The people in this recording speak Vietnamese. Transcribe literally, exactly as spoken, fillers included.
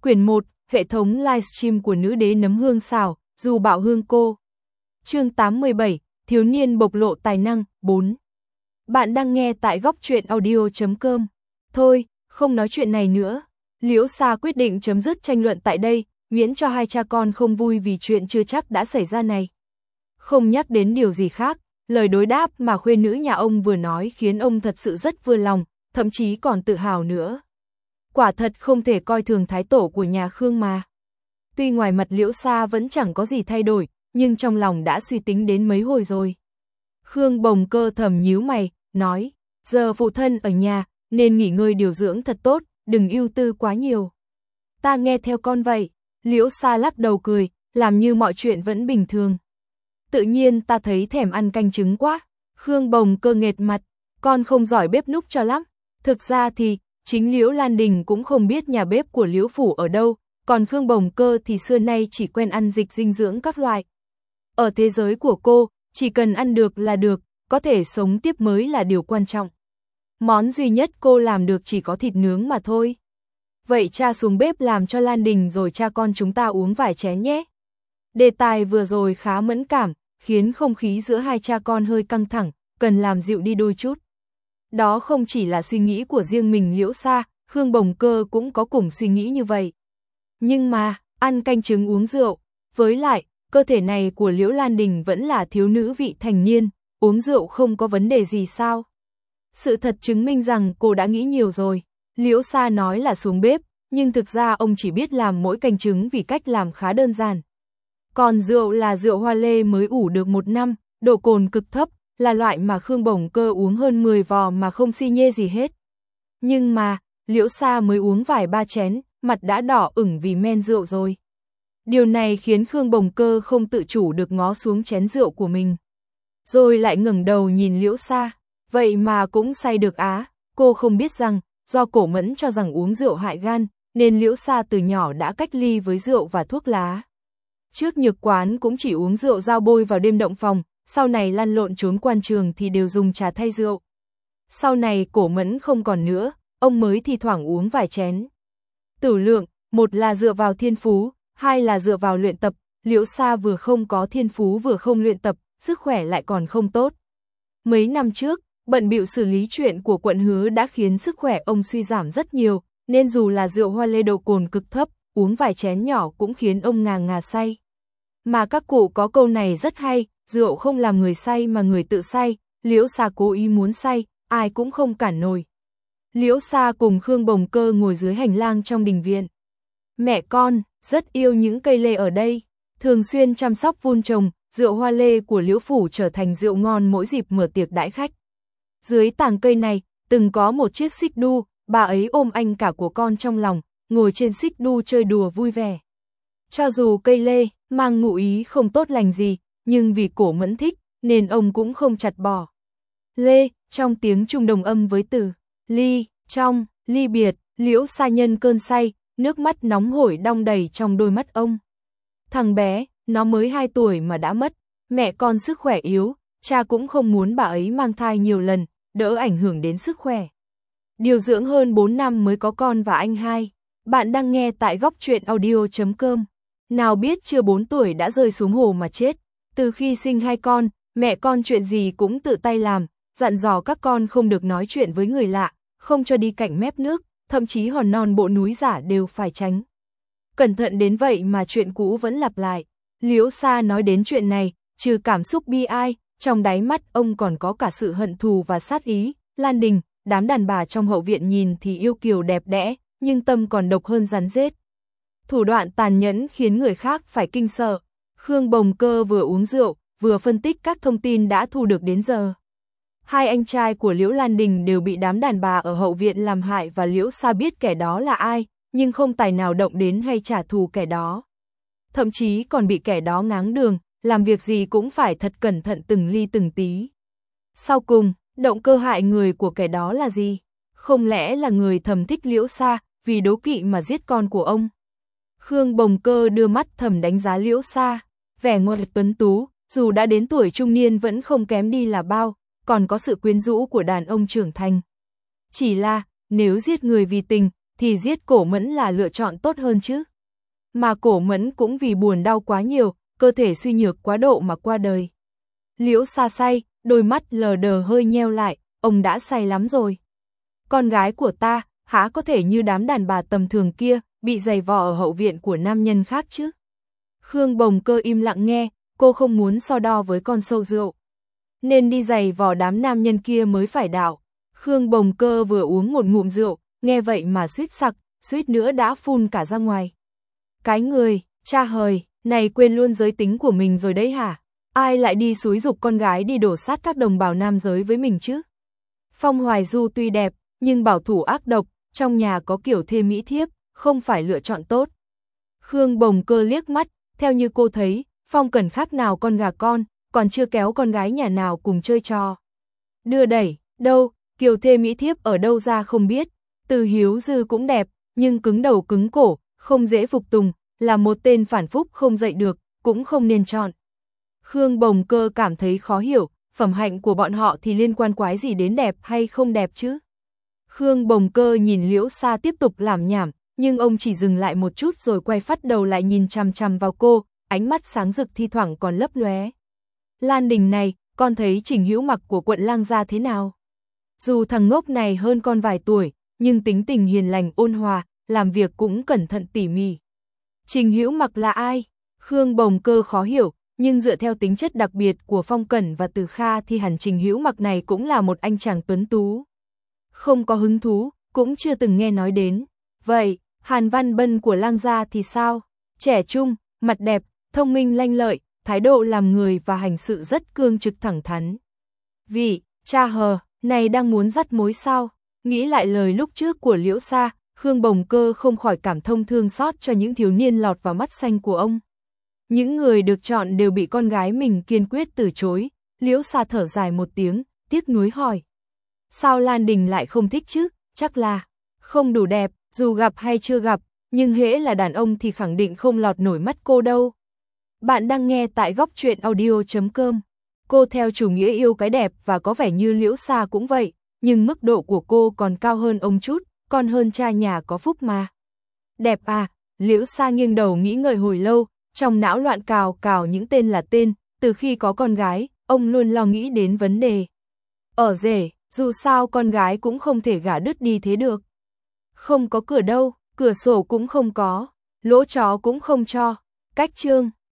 Quyển một, hệ thống livestream của nữ đế nấm hương xào, dù bạo hương cô. Chương tám mươi bảy, thiếu niên bộc lộ tài năng, bốn. Bạn đang nghe tại góc truyện audio chấm com. Thôi, không nói chuyện này nữa. Liễu Sa quyết định chấm dứt tranh luận tại đây, miễn cho hai cha con không vui vì chuyện chưa chắc đã xảy ra này. Không nhắc đến điều gì khác, lời đối đáp mà khuê nữ nhà ông vừa nói khiến ông thật sự rất vừa lòng, thậm chí còn tự hào nữa. Quả thật không thể coi thường thái tổ của nhà Khương mà. Tuy ngoài mặt Liễu Sa vẫn chẳng có gì thay đổi, nhưng trong lòng đã suy tính đến mấy hồi rồi. Khương Bồng Cơ thầm nhíu mày, nói, giờ phụ thân ở nhà, nên nghỉ ngơi điều dưỡng thật tốt, đừng ưu tư quá nhiều. Ta nghe theo con vậy. Liễu Sa lắc đầu cười, làm như mọi chuyện vẫn bình thường. Tự nhiên ta thấy thèm ăn canh trứng quá. Khương Bồng Cơ nghệt mặt, con không giỏi bếp núc cho lắm. Thực ra thì, chính Liễu Lan Đình cũng không biết nhà bếp của Liễu Phủ ở đâu, còn Khương Bồng Cơ thì xưa nay chỉ quen ăn dịch dinh dưỡng các loại. Ở thế giới của cô, chỉ cần ăn được là được, có thể sống tiếp mới là điều quan trọng. Món duy nhất cô làm được chỉ có thịt nướng mà thôi. Vậy cha xuống bếp làm cho Lan Đình rồi cha con chúng ta uống vài chén nhé. Đề tài vừa rồi khá mẫn cảm, khiến không khí giữa hai cha con hơi căng thẳng, cần làm dịu đi đôi chút. Đó không chỉ là suy nghĩ của riêng mình Liễu Sa, Khương Bồng Cơ cũng có cùng suy nghĩ như vậy. Nhưng mà, ăn canh trứng uống rượu, với lại, cơ thể này của Liễu Lan Đình vẫn là thiếu nữ vị thành niên, uống rượu không có vấn đề gì sao? Sự thật chứng minh rằng cô đã nghĩ nhiều rồi. Liễu Sa nói là xuống bếp, nhưng thực ra ông chỉ biết làm mỗi canh trứng vì cách làm khá đơn giản. Còn rượu là rượu hoa lê mới ủ được một năm, độ cồn cực thấp, là loại mà Khương Bồng Cơ uống hơn mười vò mà không si nhê gì hết. Nhưng mà, Liễu Sa mới uống vài ba chén, mặt đã đỏ ửng vì men rượu rồi. Điều này khiến Khương Bồng Cơ không tự chủ được ngó xuống chén rượu của mình. Rồi lại ngẩng đầu nhìn Liễu Sa, vậy mà cũng say được á, cô không biết rằng, do Cổ Mẫn cho rằng uống rượu hại gan, nên Liễu Sa từ nhỏ đã cách ly với rượu và thuốc lá. Trước Nhược Quán cũng chỉ uống rượu dao bôi vào đêm động phòng, sau này lăn lộn trốn quan trường thì đều dùng trà thay rượu. Sau này Cổ Mẫn không còn nữa, ông mới thi thoảng uống vài chén. Tử lượng, một là dựa vào thiên phú, hai là dựa vào luyện tập, Liễu Sa vừa không có thiên phú vừa không luyện tập, sức khỏe lại còn không tốt. Mấy năm trước, bận bịu xử lý chuyện của quận Hứa đã khiến sức khỏe ông suy giảm rất nhiều, nên dù là rượu hoa lê độ cồn cực thấp, uống vài chén nhỏ cũng khiến ông ngà ngà say. Mà các cụ có câu này rất hay, rượu không làm người say mà người tự say, Liễu Sa cố ý muốn say, ai cũng không cản nổi. Liễu Sa cùng Khương Bồng Cơ ngồi dưới hành lang trong đình viện. Mẹ con, rất yêu những cây lê ở đây, thường xuyên chăm sóc vun trồng, rượu hoa lê của Liễu Phủ trở thành rượu ngon mỗi dịp mở tiệc đãi khách. Dưới tàng cây này, từng có một chiếc xích đu, bà ấy ôm anh cả của con trong lòng, ngồi trên xích đu chơi đùa vui vẻ. Cho dù cây lê, mang ngụ ý không tốt lành gì, nhưng vì Cổ Mẫn thích, nên ông cũng không chặt bỏ. Lê, trong tiếng Trung đồng âm với từ ly, trong, ly biệt, Liễu Sa nhân cơn say, nước mắt nóng hổi đong đầy trong đôi mắt ông. Thằng bé, nó mới hai tuổi mà đã mất, mẹ con sức khỏe yếu, cha cũng không muốn bà ấy mang thai nhiều lần, đỡ ảnh hưởng đến sức khỏe. Điều dưỡng hơn bốn năm mới có con và anh hai. Bạn đang nghe tại góc truyện audio chấm com. Nào biết chưa bốn tuổi đã rơi xuống hồ mà chết. Từ khi sinh hai con, mẹ con chuyện gì cũng tự tay làm, dặn dò các con không được nói chuyện với người lạ, không cho đi cạnh mép nước, thậm chí hòn non bộ núi giả đều phải tránh. Cẩn thận đến vậy mà chuyện cũ vẫn lặp lại. Liễu Sa nói đến chuyện này, trừ cảm xúc bi ai, trong đáy mắt ông còn có cả sự hận thù và sát ý. Lan Đình, đám đàn bà trong hậu viện nhìn thì yêu kiều đẹp đẽ, nhưng tâm còn độc hơn rắn rết. Thủ đoạn tàn nhẫn khiến người khác phải kinh sợ. Khương Bồng Cơ vừa uống rượu, vừa phân tích các thông tin đã thu được đến giờ. Hai anh trai của Liễu Lan Đình đều bị đám đàn bà ở hậu viện làm hại và Liễu Sa biết kẻ đó là ai, nhưng không tài nào động đến hay trả thù kẻ đó. Thậm chí còn bị kẻ đó ngáng đường, làm việc gì cũng phải thật cẩn thận từng ly từng tí. Sau cùng, động cơ hại người của kẻ đó là gì? Không lẽ là người thầm thích Liễu Sa, vì đố kỵ mà giết con của ông? Khương Bồng Cơ đưa mắt thầm đánh giá Liễu Sa, vẻ ngoại tuấn tú, dù đã đến tuổi trung niên vẫn không kém đi là bao, còn có sự quyến rũ của đàn ông trưởng thành. Chỉ là, nếu giết người vì tình, thì giết Cổ Mẫn là lựa chọn tốt hơn chứ. Mà Cổ Mẫn cũng vì buồn đau quá nhiều, cơ thể suy nhược quá độ mà qua đời. Liễu Sa say, đôi mắt lờ đờ hơi nheo lại, ông đã say lắm rồi. Con gái của ta, há có thể như đám đàn bà tầm thường kia, bị giày vò ở hậu viện của nam nhân khác chứ. Khương Bồng Cơ im lặng nghe, cô không muốn so đo với con sâu rượu. Nên đi giày vò đám nam nhân kia mới phải đạo. Khương Bồng Cơ vừa uống một ngụm rượu, nghe vậy mà suýt sặc, suýt nữa đã phun cả ra ngoài. Cái người, cha hời, này quên luôn giới tính của mình rồi đấy hả? Ai lại đi xúi giục con gái đi đổ sát các đồng bào nam giới với mình chứ? Phong Hoài Du tuy đẹp, nhưng bảo thủ ác độc, trong nhà có kiểu thê mỹ thiếp, không phải lựa chọn tốt. Khương Bồng Cơ liếc mắt, theo như cô thấy, Phong Cẩn khác nào con gà con, còn chưa kéo con gái nhà nào cùng chơi trò. Đưa đẩy, đâu, kiểu thê mỹ thiếp ở đâu ra không biết, Từ Hiếu Dư cũng đẹp, nhưng cứng đầu cứng cổ, không dễ phục tùng, là một tên phản phúc không dậy được, cũng không nên chọn. Khương Bồng Cơ cảm thấy khó hiểu, phẩm hạnh của bọn họ thì liên quan quái gì đến đẹp hay không đẹp chứ? Khương Bồng Cơ nhìn Liễu Sa tiếp tục làm nhảm, nhưng ông chỉ dừng lại một chút rồi quay phát đầu lại nhìn chằm chằm vào cô, ánh mắt sáng rực thi thoảng còn lấp lóe. Lan Đình này, con thấy Trình Hữu Mặc của quận Lang gia thế nào? Dù thằng ngốc này hơn con vài tuổi, nhưng tính tình hiền lành ôn hòa, làm việc cũng cẩn thận tỉ mỉ. Trình Hữu Mặc là ai? Khương Bồng Cơ khó hiểu, nhưng dựa theo tính chất đặc biệt của Phong Cẩn và Từ Kha thì hẳn Trình Hữu Mặc này cũng là một anh chàng tuấn tú. Không có hứng thú, cũng chưa từng nghe nói đến. Vậy, Hàn Văn Bân của Lang gia thì sao? Trẻ trung, mặt đẹp, thông minh lanh lợi, thái độ làm người và hành sự rất cương trực thẳng thắn. Vị, cha hờ, này đang muốn dắt mối sao? Nghĩ lại lời lúc trước của Liễu Sa, Khương Bồng Cơ không khỏi cảm thông thương xót cho những thiếu niên lọt vào mắt xanh của ông. Những người được chọn đều bị con gái mình kiên quyết từ chối. Liễu Sa thở dài một tiếng, tiếc nuối hỏi. Sao Lan Đình lại không thích chứ? Chắc là không đủ đẹp, dù gặp hay chưa gặp, nhưng hễ là đàn ông thì khẳng định không lọt nổi mắt cô đâu. Bạn đang nghe tại góc truyện audio chấm com. Cô theo chủ nghĩa yêu cái đẹp và có vẻ như Liễu Sa cũng vậy, nhưng mức độ của cô còn cao hơn ông chút, còn hơn cha nhà có phúc mà. Đẹp à? Liễu Sa nghiêng đầu nghĩ ngợi hồi lâu, trong não loạn cào cào những tên là tên, từ khi có con gái, ông luôn lo nghĩ đến vấn đề. Ở rể, dù sao con gái cũng không thể gả đứt đi thế được. Không có cửa đâu, cửa sổ cũng không có, lỗ chó cũng không cho. Cách chương